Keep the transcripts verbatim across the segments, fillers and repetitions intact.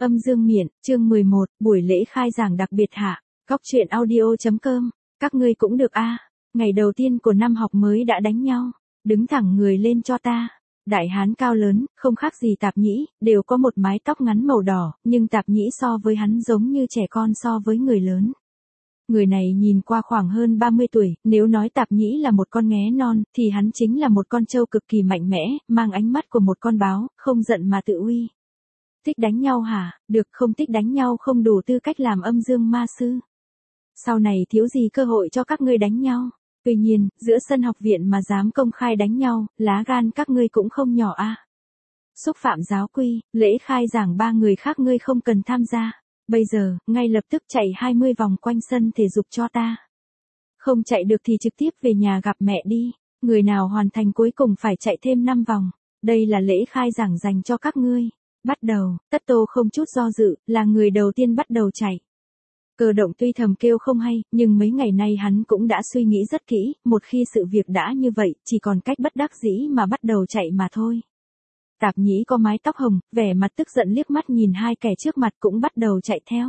Âm dương miện, chương mười một, buổi lễ khai giảng đặc biệt hạ. Góc truyện audio.com, các ngươi cũng được a. Ngày đầu tiên của năm học mới đã đánh nhau. Đứng thẳng người lên cho ta. Đại hán cao lớn, không khác gì Tạp Nhĩ, đều có một mái tóc ngắn màu đỏ, nhưng Tạp Nhĩ so với hắn giống như trẻ con so với người lớn. Người này nhìn qua khoảng hơn ba mươi tuổi, nếu nói Tạp Nhĩ là một con nghé non, thì hắn chính là một con trâu cực kỳ mạnh mẽ, mang ánh mắt của một con báo, không giận mà tự uy. Thích đánh nhau hả? Được, không thích đánh nhau không đủ tư cách làm âm dương ma sư. Sau này thiếu gì cơ hội cho các ngươi đánh nhau. Tuy nhiên, giữa sân học viện mà dám công khai đánh nhau, lá gan các ngươi cũng không nhỏ a. Xúc phạm giáo quy, lễ khai giảng ba người khác ngươi không cần tham gia. Bây giờ, ngay lập tức chạy hai mươi vòng quanh sân thể dục cho ta. Không chạy được thì trực tiếp về nhà gặp mẹ đi. Người nào hoàn thành cuối cùng phải chạy thêm năm vòng. Đây là lễ khai giảng dành cho các ngươi. Bắt đầu, Tất Tô không chút do dự, là người đầu tiên bắt đầu chạy. Cơ động tuy thầm kêu không hay, nhưng mấy ngày nay hắn cũng đã suy nghĩ rất kỹ, một khi sự việc đã như vậy, chỉ còn cách bất đắc dĩ mà bắt đầu chạy mà thôi. Tạp Nhĩ có mái tóc hồng, vẻ mặt tức giận liếc mắt nhìn hai kẻ trước mặt cũng bắt đầu chạy theo.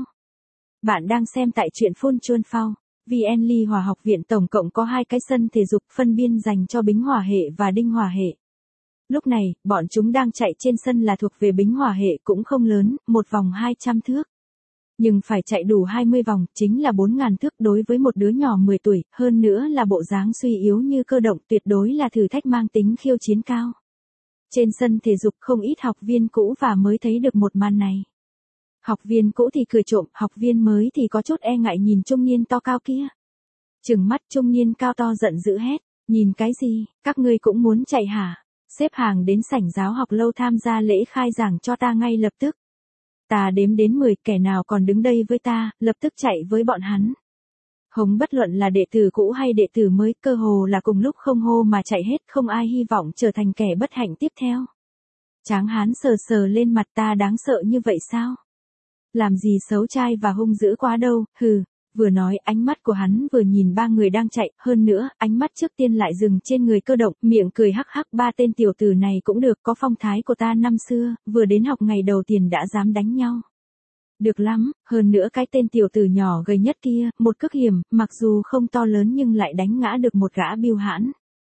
Bạn đang xem tại truyện Phun Chuôn Phao. vê en Ly Hỏa học viện tổng cộng có hai cái sân thể dục phân biên dành cho Bính Hỏa hệ và Đinh Hỏa hệ. Lúc này, bọn chúng đang chạy trên sân là thuộc về Bính Hỏa hệ cũng không lớn, một vòng hai trăm thước. Nhưng phải chạy đủ hai mươi vòng, chính là bốn nghìn thước đối với một đứa nhỏ mười tuổi, hơn nữa là bộ dáng suy yếu như Cơ động, tuyệt đối là thử thách mang tính khiêu chiến cao. Trên sân thể dục không ít học viên cũ và mới thấy được một màn này. Học viên cũ thì cười trộm, học viên mới thì có chút e ngại nhìn trung niên to cao kia. Trừng mắt trung niên cao to giận dữ hét, nhìn cái gì, các ngươi cũng muốn chạy hả? Xếp hàng đến sảnh giáo học lâu tham gia lễ khai giảng cho ta ngay lập tức. Ta đếm đến mười, kẻ nào còn đứng đây với ta, lập tức chạy với bọn hắn. Hống bất luận là đệ tử cũ hay đệ tử mới, cơ hồ là cùng lúc không hô mà chạy hết, không ai hy vọng trở thành kẻ bất hạnh tiếp theo. Tráng hán sờ sờ lên mặt, ta đáng sợ như vậy sao? Làm gì xấu trai và hung dữ quá đâu, hừ. Vừa nói ánh mắt của hắn vừa nhìn ba người đang chạy, hơn nữa, ánh mắt trước tiên lại dừng trên người Cơ động, miệng cười hắc hắc, ba tên tiểu tử này cũng được, có phong thái của ta năm xưa, vừa đến học ngày đầu tiên đã dám đánh nhau. Được lắm, hơn nữa cái tên tiểu tử nhỏ gầy nhất kia, một cước hiểm, mặc dù không to lớn nhưng lại đánh ngã được một gã biêu hãn.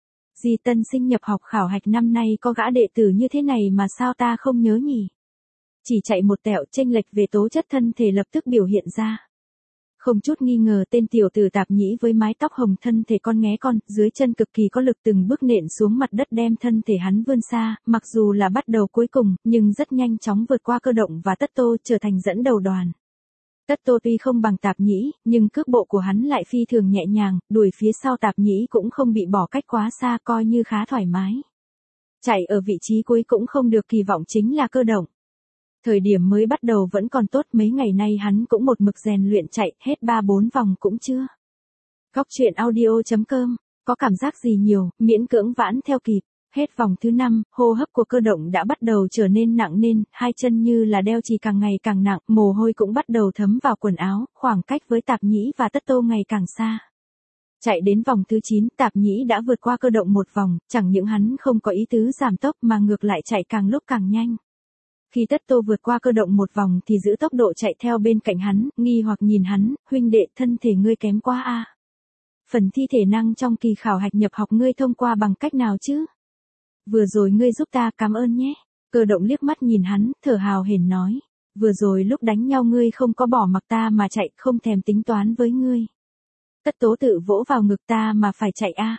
Di tân sinh nhập học khảo hạch năm nay có gã đệ tử như thế này mà sao ta không nhớ nhỉ? Chỉ chạy một tẹo, chênh lệch về tố chất thân thể lập tức biểu hiện ra. Không chút nghi ngờ tên tiểu tử Tạp Nhĩ với mái tóc hồng thân thể con nghé con, dưới chân cực kỳ có lực từng bước nện xuống mặt đất đem thân thể hắn vươn xa, mặc dù là bắt đầu cuối cùng, nhưng rất nhanh chóng vượt qua Cơ động và Tất Tô trở thành dẫn đầu đoàn. Tất Tô tuy không bằng Tạp Nhĩ, nhưng cước bộ của hắn lại phi thường nhẹ nhàng, đuổi phía sau Tạp Nhĩ cũng không bị bỏ cách quá xa, coi như khá thoải mái. Chạy ở vị trí cuối cũng không được kỳ vọng chính là Cơ động. Thời điểm mới bắt đầu vẫn còn tốt, mấy ngày nay hắn cũng một mực rèn luyện chạy, hết ba bốn vòng cũng chưa. Góc truyện audio.com, có cảm giác gì nhiều, miễn cưỡng vãn theo kịp. Hết vòng thứ năm, hô hấp của Cơ động đã bắt đầu trở nên nặng nên, hai chân như là đeo chì càng ngày càng nặng, mồ hôi cũng bắt đầu thấm vào quần áo, khoảng cách với Tạp Nhĩ và Tất Tô ngày càng xa. Chạy đến vòng thứ chín, Tạp Nhĩ đã vượt qua Cơ động một vòng, chẳng những hắn không có ý tứ giảm tốc mà ngược lại chạy càng lúc càng nhanh. Khi Tất Tô vượt qua Cơ động một vòng thì giữ tốc độ chạy theo bên cạnh hắn, nghi hoặc nhìn hắn, huynh đệ thân thể ngươi kém quá a. Phần thi thể năng trong kỳ khảo hạch nhập học ngươi thông qua bằng cách nào chứ? Vừa rồi ngươi giúp ta, cảm ơn nhé. Cơ động liếc mắt nhìn hắn, thở hào hển nói. Vừa rồi lúc đánh nhau ngươi không có bỏ mặc ta mà chạy, không thèm tính toán với ngươi. Tất Tố tự vỗ vào ngực, ta mà phải chạy a.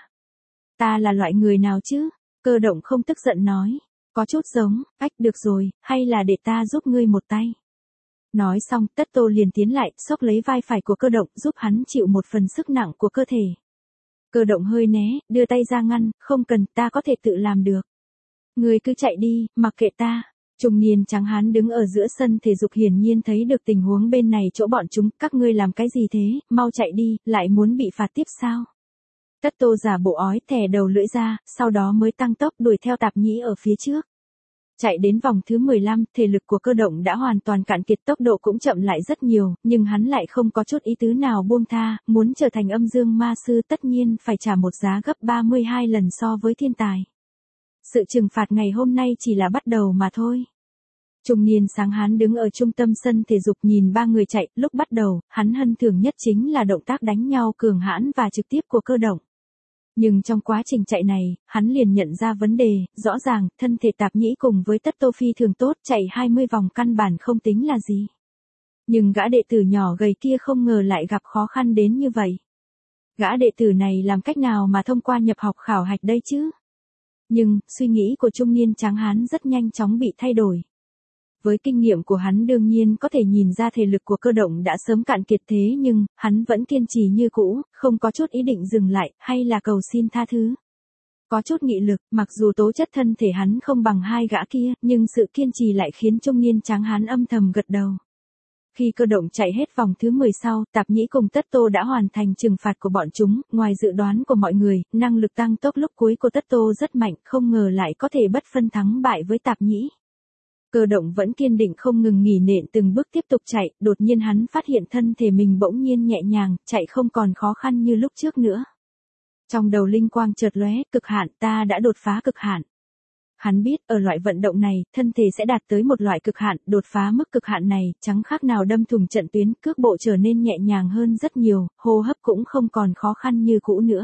Ta là loại người nào chứ? Cơ động không tức giận nói. Có chút giống, ách được rồi, hay là để ta giúp ngươi một tay. Nói xong, Tất Tô liền tiến lại, xốc lấy vai phải của Cơ động, giúp hắn chịu một phần sức nặng của cơ thể. Cơ động hơi né, đưa tay ra ngăn, không cần, ta có thể tự làm được. Ngươi cứ chạy đi, mặc kệ ta. Trung niên trắng hán đứng ở giữa sân thể dục hiển nhiên thấy được tình huống bên này chỗ bọn chúng, các ngươi làm cái gì thế, mau chạy đi, lại muốn bị phạt tiếp sao? Tất Tô giả bộ ói, thè đầu lưỡi ra, sau đó mới tăng tốc đuổi theo Tạp Nhĩ ở phía trước. Chạy đến vòng thứ mười lăm, thể lực của Cơ động đã hoàn toàn cạn kiệt, tốc độ cũng chậm lại rất nhiều, nhưng hắn lại không có chút ý tứ nào buông tha, muốn trở thành âm dương ma sư tất nhiên phải trả một giá gấp ba mươi hai lần so với thiên tài. Sự trừng phạt ngày hôm nay chỉ là bắt đầu mà thôi. Trung niên sáng hán đứng ở trung tâm sân thể dục nhìn ba người chạy, lúc bắt đầu, hắn hân thường nhất chính là động tác đánh nhau cường hãn và trực tiếp của Cơ Động. Nhưng trong quá trình chạy này, hắn liền nhận ra vấn đề, rõ ràng, thân thể Tạp Nhĩ cùng với Tất Tô phi thường tốt, chạy hai mươi vòng căn bản không tính là gì. Nhưng gã đệ tử nhỏ gầy kia không ngờ lại gặp khó khăn đến như vậy. Gã đệ tử này làm cách nào mà thông qua nhập học khảo hạch đây chứ? Nhưng, suy nghĩ của trung niên tráng hán rất nhanh chóng bị thay đổi. Với kinh nghiệm của hắn đương nhiên có thể nhìn ra thể lực của Cơ Động đã sớm cạn kiệt thế nhưng, hắn vẫn kiên trì như cũ, không có chút ý định dừng lại, hay là cầu xin tha thứ. Có chút nghị lực, mặc dù tố chất thân thể hắn không bằng hai gã kia, nhưng sự kiên trì lại khiến trung niên tráng hán âm thầm gật đầu. Khi Cơ Động chạy hết vòng thứ mười sau, Tạp Nhĩ cùng Tất Tô đã hoàn thành trừng phạt của bọn chúng, ngoài dự đoán của mọi người, năng lực tăng tốc lúc cuối của Tất Tô rất mạnh, không ngờ lại có thể bất phân thắng bại với Tạp Nhĩ. Cơ Động vẫn kiên định không ngừng nghỉ nện từng bước tiếp tục chạy, đột nhiên hắn phát hiện thân thể mình bỗng nhiên nhẹ nhàng, chạy không còn khó khăn như lúc trước nữa. Trong đầu linh quang chợt lóe, cực hạn, ta đã đột phá cực hạn. Hắn biết, ở loại vận động này, thân thể sẽ đạt tới một loại cực hạn, đột phá mức cực hạn này, chẳng khác nào đâm thủng trận tuyến, cước bộ trở nên nhẹ nhàng hơn rất nhiều, hô hấp cũng không còn khó khăn như cũ nữa.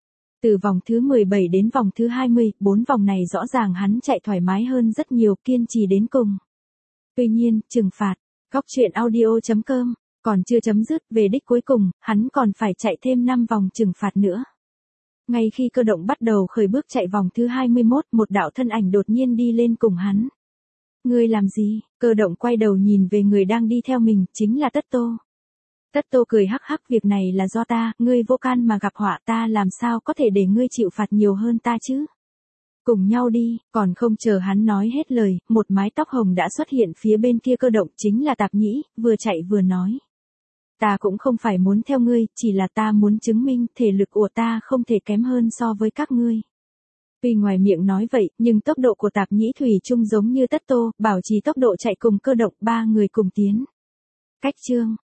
Từ vòng thứ mười bảy đến vòng thứ hai mươi, bốn vòng này rõ ràng hắn chạy thoải mái hơn rất nhiều, kiên trì đến cùng. Tuy nhiên, trừng phạt, Góc truyện audio chấm com, còn chưa chấm dứt, về đích cuối cùng, hắn còn phải chạy thêm năm vòng trừng phạt nữa. Ngay khi Cơ Động bắt đầu khởi bước chạy vòng thứ hai mươi mốt, một đạo thân ảnh đột nhiên đi lên cùng hắn. Ngươi làm gì? Cơ Động quay đầu nhìn về người đang đi theo mình, chính là Tất Tô. Tất Tô cười hắc hắc, việc này là do ta, ngươi vô can mà gặp họa, ta làm sao có thể để ngươi chịu phạt nhiều hơn ta chứ? Cùng nhau đi, còn không chờ hắn nói hết lời, một mái tóc hồng đã xuất hiện phía bên kia Cơ Động, chính là Tạp Nhĩ, vừa chạy vừa nói. Ta cũng không phải muốn theo ngươi, chỉ là ta muốn chứng minh thể lực của ta không thể kém hơn so với các ngươi. Tuy ngoài miệng nói vậy, nhưng tốc độ của Tạp Nhĩ thủy chung giống như Tất Tô, bảo trì tốc độ chạy cùng Cơ Động, ba người cùng tiến. Cách chương